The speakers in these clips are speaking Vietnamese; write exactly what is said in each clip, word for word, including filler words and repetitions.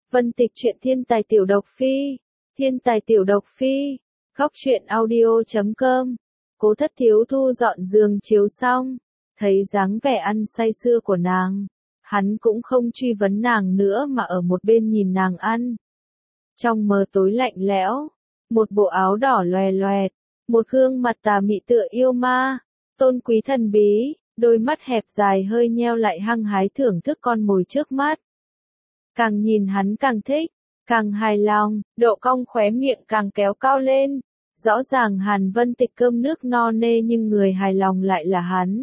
Vân Tịch truyện thiên tài tiểu độc phi, thiên tài tiểu độc phi, góc truyện audio chấm com. Cố Thất Thiếu thu dọn giường chiếu xong, thấy dáng vẻ ăn say sưa của nàng, hắn cũng không truy vấn nàng nữa mà ở một bên nhìn nàng ăn. Trong mờ tối lạnh lẽo, một bộ áo đỏ loè loẹt, một gương mặt tà mị tựa yêu ma, tôn quý thần bí, đôi mắt hẹp dài hơi nheo lại hăng hái thưởng thức con mồi trước mắt. Càng nhìn hắn càng thích, càng hài lòng, độ cong khóe miệng càng kéo cao lên. Rõ ràng Hàn Vân Tịch cơm nước no nê nhưng người hài lòng lại là hắn.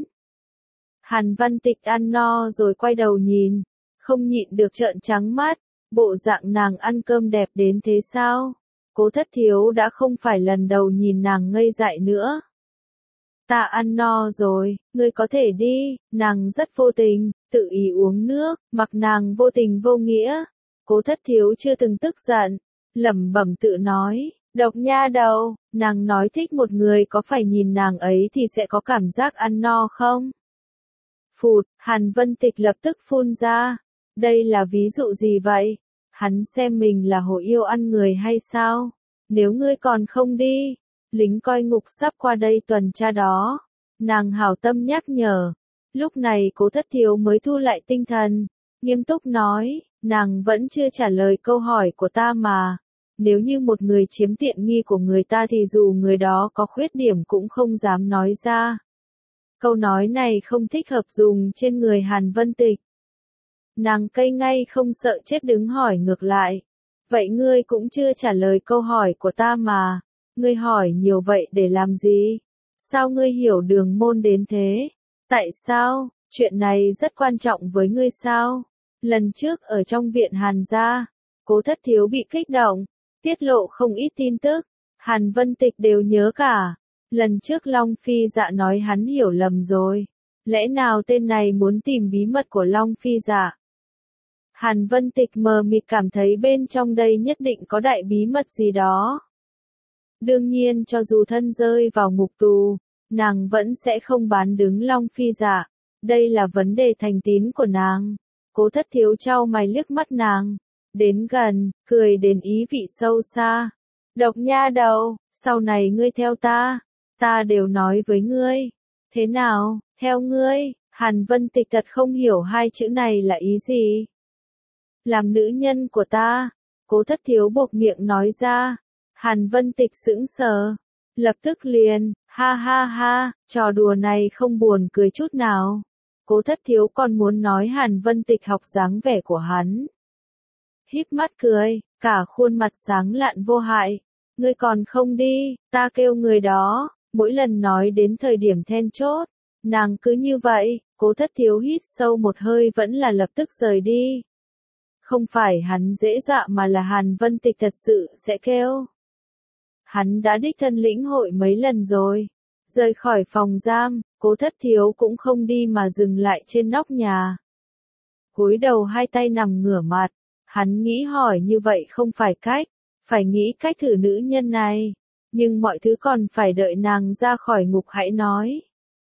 Hàn Vân Tịch ăn no rồi quay đầu nhìn, không nhịn được trợn trắng mắt, bộ dạng nàng ăn cơm đẹp đến thế sao? Cố Thất Thiếu đã không phải lần đầu nhìn nàng ngây dại nữa. Ta ăn no rồi, ngươi có thể đi, nàng rất vô tình, tự ý uống nước, mặc nàng vô tình vô nghĩa. Cố Thất Thiếu chưa từng tức giận, lẩm bẩm tự nói, độc nha đầu, nàng nói thích một người có phải nhìn nàng ấy thì sẽ có cảm giác ăn no không? Phụt, Hàn Vân Tịch lập tức phun ra, đây là ví dụ gì vậy? Hắn xem mình là hổ yêu ăn người hay sao? Nếu ngươi còn không đi, lính coi ngục sắp qua đây tuần tra đó. Nàng hảo tâm nhắc nhở. Lúc này Cố Thất Thiếu mới thu lại tinh thần, nghiêm túc nói, nàng vẫn chưa trả lời câu hỏi của ta mà. Nếu như một người chiếm tiện nghi của người ta thì dù người đó có khuyết điểm cũng không dám nói ra. Câu nói này không thích hợp dùng trên người Hàn Vân Tịch. Nàng cay ngay không sợ chết đứng hỏi ngược lại. Vậy ngươi cũng chưa trả lời câu hỏi của ta mà. Ngươi hỏi nhiều vậy để làm gì? Sao ngươi hiểu đường môn đến thế? Tại sao? Chuyện này rất quan trọng với ngươi sao? Lần trước ở trong viện Hàn gia, Cố Thất Thiếu bị kích động, tiết lộ không ít tin tức. Hàn Vân Tịch đều nhớ cả. Lần trước Long Phi Dạ nói hắn hiểu lầm rồi. Lẽ nào tên này muốn tìm bí mật của Long Phi Dạ? Hàn Vân Tịch mờ mịt cảm thấy bên trong đây nhất định có đại bí mật gì đó. Đương nhiên cho dù thân rơi vào ngục tù, nàng vẫn sẽ không bán đứng Long Phi Dạ. Đây là vấn đề thành tín của nàng. Cố Thất Thiếu trao mày liếc mắt nàng. Đến gần, cười đến ý vị sâu xa. Độc nha đầu, sau này ngươi theo ta. Ta đều nói với ngươi. Thế nào, theo ngươi? Hàn Vân Tịch thật không hiểu hai chữ này là ý gì. Làm nữ nhân của ta. Cố Thất Thiếu buộc miệng nói ra. Hàn Vân Tịch sững sờ. Lập tức liền, ha ha ha, trò đùa này không buồn cười chút nào. Cố Thất Thiếu còn muốn nói Hàn Vân Tịch học dáng vẻ của hắn. Híp mắt cười, cả khuôn mặt sáng lạn vô hại. Ngươi còn không đi, ta kêu người đó. Mỗi lần nói đến thời điểm then chốt, nàng cứ như vậy. Cố Thất Thiếu hít sâu một hơi vẫn là lập tức rời đi. Không phải hắn dễ dọa mà là Hàn Vân Tịch thật sự sẽ kêu. Hắn đã đích thân lĩnh hội mấy lần rồi. Rời khỏi phòng giam, Cố Thất Thiếu cũng không đi mà dừng lại trên nóc nhà. Cúi đầu hai tay nằm ngửa mặt, hắn nghĩ hỏi như vậy không phải cách, phải nghĩ cách thử nữ nhân này. Nhưng mọi thứ còn phải đợi nàng ra khỏi ngục hãy nói.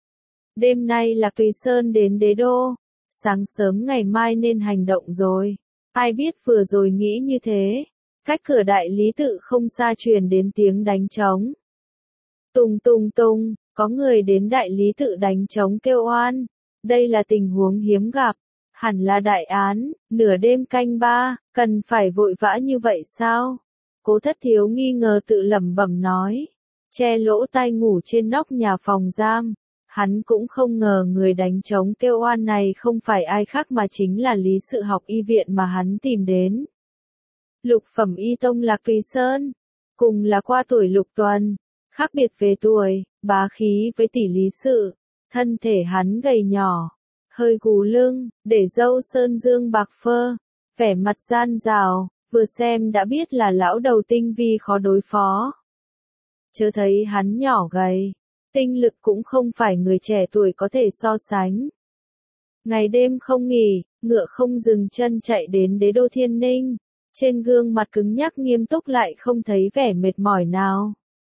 Đêm nay là Tùy Sơn đến Đế Đô, sáng sớm ngày mai nên hành động rồi. Ai biết vừa rồi nghĩ như thế, cách cửa đại lý tự không xa truyền đến tiếng đánh trống. Tùng tùng tùng, có người đến đại lý tự đánh trống kêu oan. Đây là tình huống hiếm gặp, hẳn là đại án, nửa đêm canh ba, cần phải vội vã như vậy sao? Cố Thất Thiếu nghi ngờ tự lẩm bẩm nói, che lỗ tai ngủ trên nóc nhà phòng giam. Hắn cũng không ngờ người đánh trống kêu oan này không phải ai khác mà chính là lý sự học y viện mà hắn tìm đến. Lục phẩm y tông Lạc Tùy Sơn, cùng là qua tuổi lục tuần, khác biệt về tuổi, bá khí với tỷ lý sự, thân thể hắn gầy nhỏ, hơi gù lưng, để râu sơn dương bạc phơ, vẻ mặt gian rào, vừa xem đã biết là lão đầu tinh vi khó đối phó. Chớ thấy hắn nhỏ gầy, tinh lực cũng không phải người trẻ tuổi có thể so sánh. Ngày đêm không nghỉ, ngựa không dừng chân chạy đến Đế Đô Thiên Ninh, trên gương mặt cứng nhắc nghiêm túc lại không thấy vẻ mệt mỏi nào.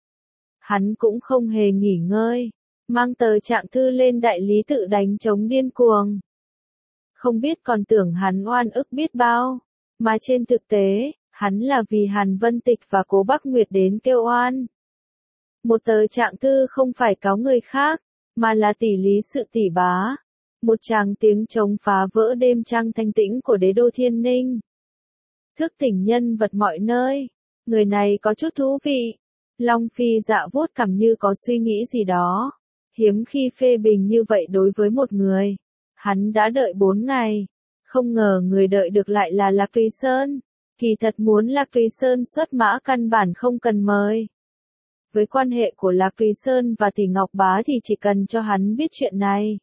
Hắn cũng không hề nghỉ ngơi, mang tờ trạng thư lên đại lý tự đánh trống điên cuồng. Không biết còn tưởng hắn oan ức biết bao, Mà trên thực tế, hắn là vì Hàn Vân Tịch và Cố Bắc Nguyệt đến kêu oan. Một tờ trạng thư không phải cáo người khác, mà là tỷ lý sự tỷ bá. Một tràng tiếng trống phá vỡ đêm trăng thanh tĩnh của đế đô Thiên Ninh. Thức tỉnh nhân vật mọi nơi. Người này có chút thú vị. Long Phi Dạ vuốt cằm như có suy nghĩ gì đó. Hiếm khi phê bình như vậy đối với một người. Hắn đã đợi bốn ngày. Không ngờ người đợi được lại là Lạc Tùy Sơn. Kỳ thật muốn Lạc Tùy Sơn xuất mã căn bản không cần mời. Với quan hệ của Lạc Tùy Sơn và Tỷ Ngọc Bá thì chỉ cần cho hắn biết chuyện này.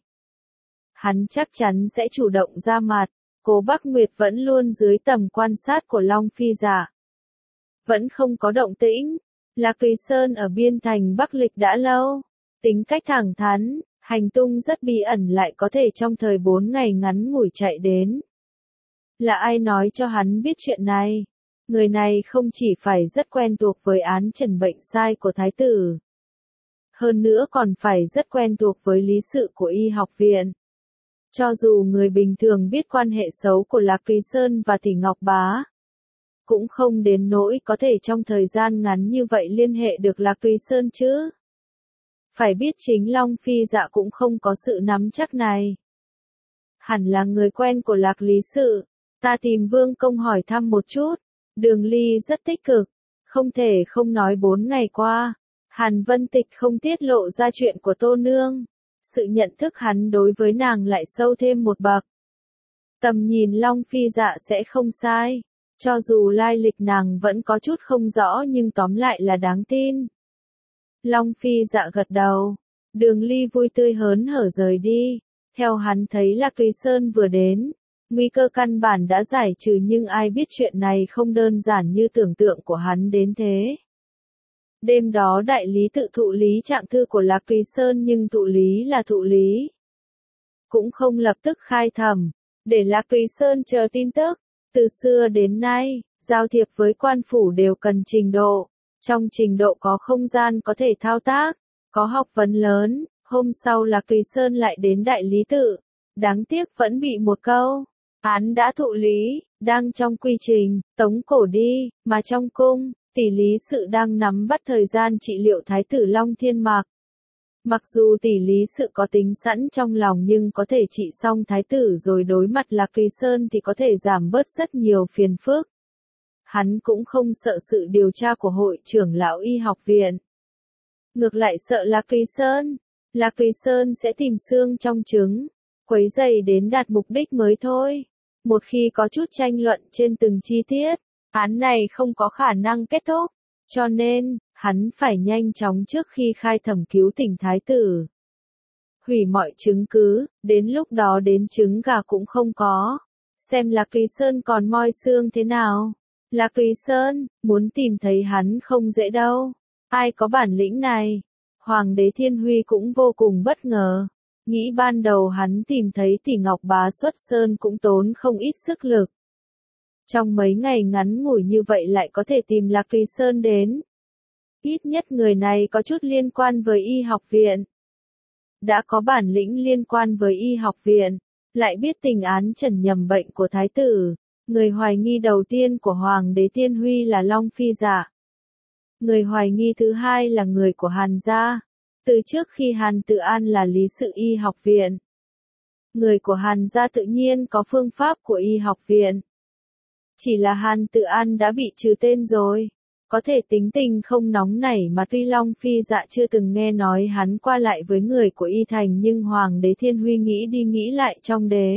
Hắn chắc chắn sẽ chủ động ra mặt. Cố Bắc Nguyệt vẫn luôn dưới tầm quan sát của Long Phi Dạ. Vẫn không có động tĩnh. Lạc Tùy Sơn ở biên thành Bắc Lịch đã lâu. Tính cách thẳng thắn, hành tung rất bí ẩn lại có thể trong thời bốn ngày ngắn ngủi chạy đến. Là ai nói cho hắn biết chuyện này? Người này không chỉ phải rất quen thuộc với án trần bệnh sai của Thái tử. Hơn nữa còn phải rất quen thuộc với lý sự của y học viện. Cho dù người bình thường biết quan hệ xấu của Lạc Tùy Sơn và Tỷ Ngọc Bá, cũng không đến nỗi có thể trong thời gian ngắn như vậy liên hệ được Lạc Tùy Sơn chứ. Phải biết chính Long Phi Dạ cũng không có sự nắm chắc này. Hẳn là người quen của Lạc Lý Sự, ta tìm Vương Công hỏi thăm một chút. Đường Ly rất tích cực, không thể không nói bốn ngày qua, Hàn Vân Tịch không tiết lộ ra chuyện của Tô Nương. Sự nhận thức hắn đối với nàng lại sâu thêm một bậc. Tầm nhìn Long Phi Dạ sẽ không sai, cho dù lai lịch nàng vẫn có chút không rõ nhưng tóm lại là đáng tin. Long Phi Dạ gật đầu, Đường Ly vui tươi hớn hở rời đi, theo hắn thấy Lạc Tùy Sơn vừa đến. Nguy cơ căn bản đã giải trừ nhưng ai biết chuyện này không đơn giản như tưởng tượng của hắn đến thế. Đêm đó đại lý tự thụ lý trạng thư của Lạc Tùy Sơn nhưng thụ lý là thụ lý. Cũng không lập tức khai thẩm, để Lạc Tùy Sơn chờ tin tức. Từ xưa đến nay, giao thiệp với quan phủ đều cần trình độ. Trong trình độ có không gian có thể thao tác, có học vấn lớn. Hôm sau Lạc Tùy Sơn lại đến đại lý tự. Đáng tiếc vẫn bị một câu. Án đã thụ lý, đang trong quy trình, tống cổ đi, mà trong cung, tỷ lý sự đang nắm bắt thời gian trị liệu Thái tử Long Thiên Mạc. Mặc dù tỷ lý sự có tính sẵn trong lòng nhưng có thể trị xong Thái tử rồi đối mặt Lạc Tùy Sơn thì có thể giảm bớt rất nhiều phiền phức. Hắn cũng không sợ sự điều tra của hội trưởng lão y học viện. Ngược lại sợ Lạc Tùy Sơn. Lạc Tùy Sơn sẽ tìm xương trong trứng, quấy rầy đến đạt mục đích mới thôi. Một khi có chút tranh luận trên từng chi tiết, án này không có khả năng kết thúc. Cho nên, hắn phải nhanh chóng trước khi khai thẩm cứu tỉnh Thái tử. Hủy mọi chứng cứ, đến lúc đó đến trứng gà cũng không có. Xem Lạc Tùy Sơn còn moi xương thế nào. Lạc Tùy Sơn, muốn tìm thấy hắn không dễ đâu. Ai có bản lĩnh này? Hoàng đế Thiên Huy cũng vô cùng bất ngờ. Nghĩ ban đầu hắn tìm thấy Tỷ Ngọc Bá xuất sơn cũng tốn không ít sức lực. Trong mấy ngày ngắn ngủi như vậy lại có thể tìm Lạc Tùy Sơn đến. Ít nhất người này có chút liên quan với y học viện. Đã có bản lĩnh liên quan với y học viện, lại biết tình án trần nhầm bệnh của Thái tử. Người hoài nghi đầu tiên của Hoàng đế Thiên Huy là Long Phi Dạ. Người hoài nghi thứ hai là người của Hàn gia. Từ trước khi Hàn Tự An là lý sự y học viện. Người của Hàn gia tự nhiên có phương pháp của y học viện. Chỉ là Hàn Tự An đã bị trừ tên rồi. Có thể tính tình không nóng nảy mà tuy Long Phi Dạ chưa từng nghe nói hắn qua lại với người của y thành nhưng Hoàng đế Thiên Huy nghĩ đi nghĩ lại trong đế.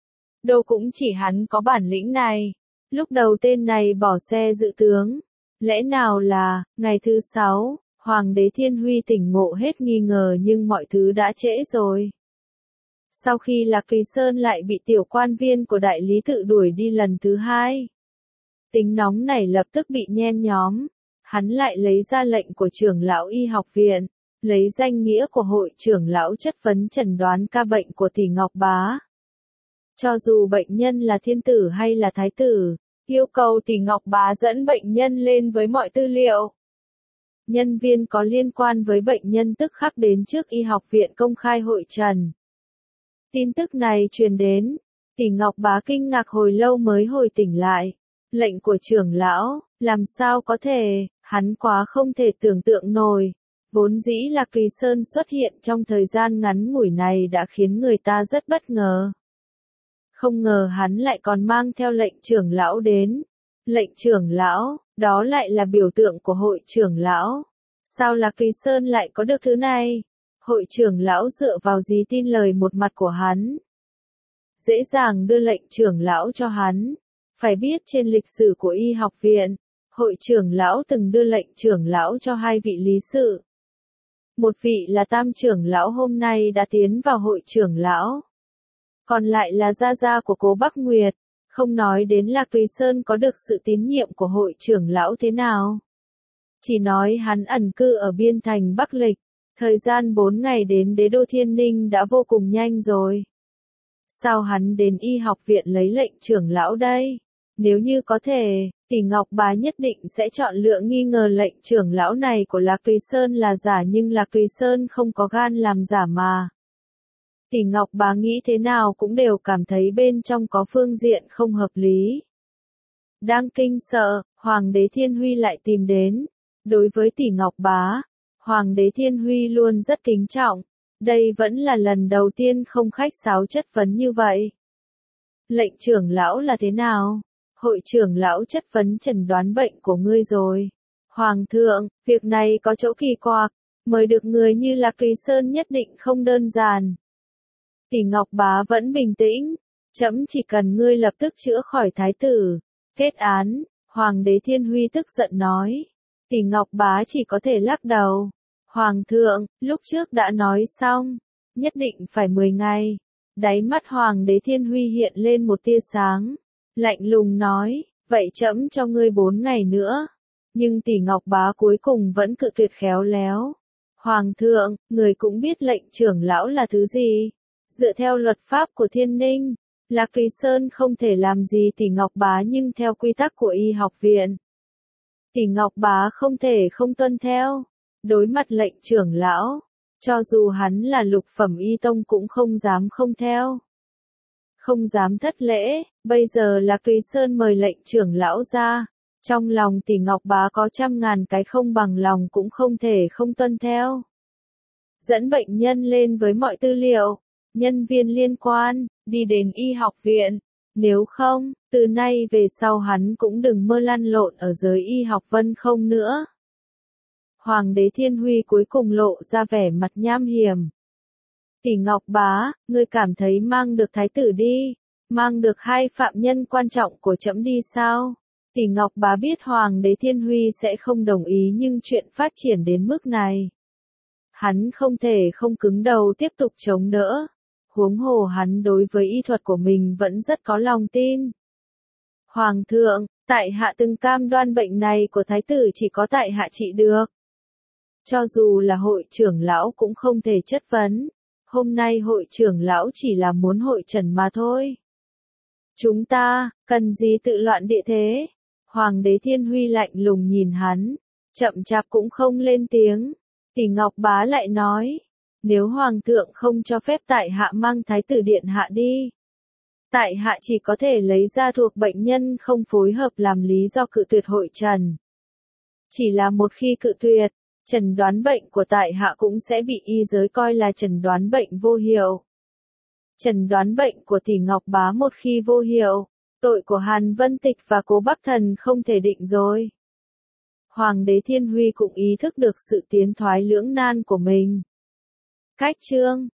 Đâu cũng chỉ hắn có bản lĩnh này. Lúc đầu tên này bỏ xe dự tướng. Lẽ nào là, ngày thứ sáu, Hoàng đế Thiên Huy tỉnh ngộ hết nghi ngờ nhưng mọi thứ đã trễ rồi. Sau khi Lạc Tùy Sơn lại bị tiểu quan viên của đại lý tự đuổi đi lần thứ hai. Tính nóng này lập tức bị nhen nhóm. Hắn lại lấy ra lệnh của trưởng lão y học viện, lấy danh nghĩa của hội trưởng lão chất vấn chẩn đoán ca bệnh của Tỷ Ngọc Bá. Cho dù bệnh nhân là thiên tử hay là thái tử, yêu cầu Tỷ Ngọc Bá dẫn bệnh nhân lên với mọi tư liệu. Nhân viên có liên quan với bệnh nhân tức khắc đến trước y học viện công khai hội trần. Tin tức này truyền đến, Tỷ Ngọc Bá kinh ngạc hồi lâu mới hồi tỉnh lại. Lệnh của trưởng lão, làm sao có thể, hắn quá không thể tưởng tượng nổi. Vốn dĩ Lạc Thùy Sơn xuất hiện trong thời gian ngắn ngủi này đã khiến người ta rất bất ngờ. Không ngờ hắn lại còn mang theo lệnh trưởng lão đến. Lệnh trưởng lão, đó lại là biểu tượng của hội trưởng lão. Sao Lạc Thùy Sơn lại có được thứ này? Hội trưởng lão dựa vào gì tin lời một mặt của hắn? Dễ dàng đưa lệnh trưởng lão cho hắn. Phải biết trên lịch sử của y học viện, hội trưởng lão từng đưa lệnh trưởng lão cho hai vị lý sự. Một vị là tam trưởng lão hôm nay đã tiến vào hội trưởng lão. Còn lại là gia gia của Cố Bắc Nguyệt. Không nói đến Lạc Thùy Sơn có được sự tín nhiệm của hội trưởng lão thế nào. Chỉ nói hắn ẩn cư ở biên thành Bắc Lịch. Thời gian bốn ngày đến đế đô Thiên Ninh đã vô cùng nhanh rồi. Sao hắn đến y học viện lấy lệnh trưởng lão đây? Nếu như có thể, Tỷ Ngọc Bá nhất định sẽ chọn lựa nghi ngờ lệnh trưởng lão này của Lạc Thùy Sơn là giả, nhưng Lạc Thùy Sơn không có gan làm giả mà. Tỷ Ngọc Bá nghĩ thế nào cũng đều cảm thấy bên trong có phương diện không hợp lý. Đang kinh sợ, Hoàng đế Thiên Huy lại tìm đến. Đối với Tỷ Ngọc Bá, Hoàng đế Thiên Huy luôn rất kính trọng. Đây vẫn là lần đầu tiên không khách sáo chất vấn như vậy. Lệnh trưởng lão là thế nào? Hội trưởng lão chất vấn chẩn đoán bệnh của ngươi rồi. Hoàng thượng, việc này có chỗ kỳ quặc, mời được người như Lạc Thùy Sơn nhất định không đơn giản. Tỷ Ngọc Bá vẫn bình tĩnh, trẫm chỉ cần ngươi lập tức chữa khỏi thái tử. Kết án, Hoàng đế Thiên Huy tức giận nói. Tỷ Ngọc Bá chỉ có thể lắc đầu. Hoàng thượng, lúc trước đã nói xong, nhất định phải mười ngày. Đáy mắt Hoàng đế Thiên Huy hiện lên một tia sáng. Lạnh lùng nói, vậy trẫm cho ngươi bốn ngày nữa. Nhưng Tỷ Ngọc Bá cuối cùng vẫn cự tuyệt khéo léo. Hoàng thượng, người cũng biết lệnh trưởng lão là thứ gì. Dựa theo luật pháp của Thiên Ninh, Lạc Thùy Sơn không thể làm gì Tỷ Ngọc Bá, nhưng theo quy tắc của y học viện, Tỷ Ngọc Bá không thể không tuân theo. Đối mặt lệnh trưởng lão, cho dù hắn là lục phẩm y tông cũng không dám không theo. Không dám thất lễ, bây giờ Lạc Thùy Sơn mời lệnh trưởng lão ra. Trong lòng Tỷ Ngọc Bá có trăm ngàn cái không bằng lòng cũng không thể không tuân theo. Dẫn bệnh nhân lên với mọi tư liệu, nhân viên liên quan, đi đến y học viện. Nếu không, từ nay về sau hắn cũng đừng mơ lăn lộn ở giới y học vân không nữa. Hoàng đế Thiên Huy cuối cùng lộ ra vẻ mặt nham hiểm. Tỷ Ngọc Bá, ngươi cảm thấy mang được thái tử đi, mang được hai phạm nhân quan trọng của trẫm đi sao? Tỷ Ngọc Bá biết Hoàng đế Thiên Huy sẽ không đồng ý, nhưng chuyện phát triển đến mức này, hắn không thể không cứng đầu tiếp tục chống đỡ. Huống hồ hắn đối với y thuật của mình vẫn rất có lòng tin. Hoàng thượng, tại hạ từng cam đoan bệnh này của thái tử chỉ có tại hạ trị được. Cho dù là hội trưởng lão cũng không thể chất vấn. Hôm nay hội trưởng lão chỉ là muốn hội trần mà thôi. Chúng ta, cần gì tự loạn địa thế? Hoàng đế Thiên Huy lạnh lùng nhìn hắn, chậm chạp cũng không lên tiếng. Tỷ Ngọc Bá lại nói, nếu Hoàng thượng không cho phép tại hạ mang thái tử điện hạ đi, tại hạ chỉ có thể lấy ra thuộc bệnh nhân không phối hợp làm lý do cự tuyệt hội trần. Chỉ là một khi cự tuyệt, chẩn đoán bệnh của tại hạ cũng sẽ bị y giới coi là chẩn đoán bệnh vô hiệu. Chẩn đoán bệnh của Tỷ Ngọc Bá một khi vô hiệu, tội của Hàn Vân Tịch và Cố Bắc Thần không thể định rồi. Hoàng đế Thiên Huy cũng ý thức được sự tiến thoái lưỡng nan của mình. Cách chương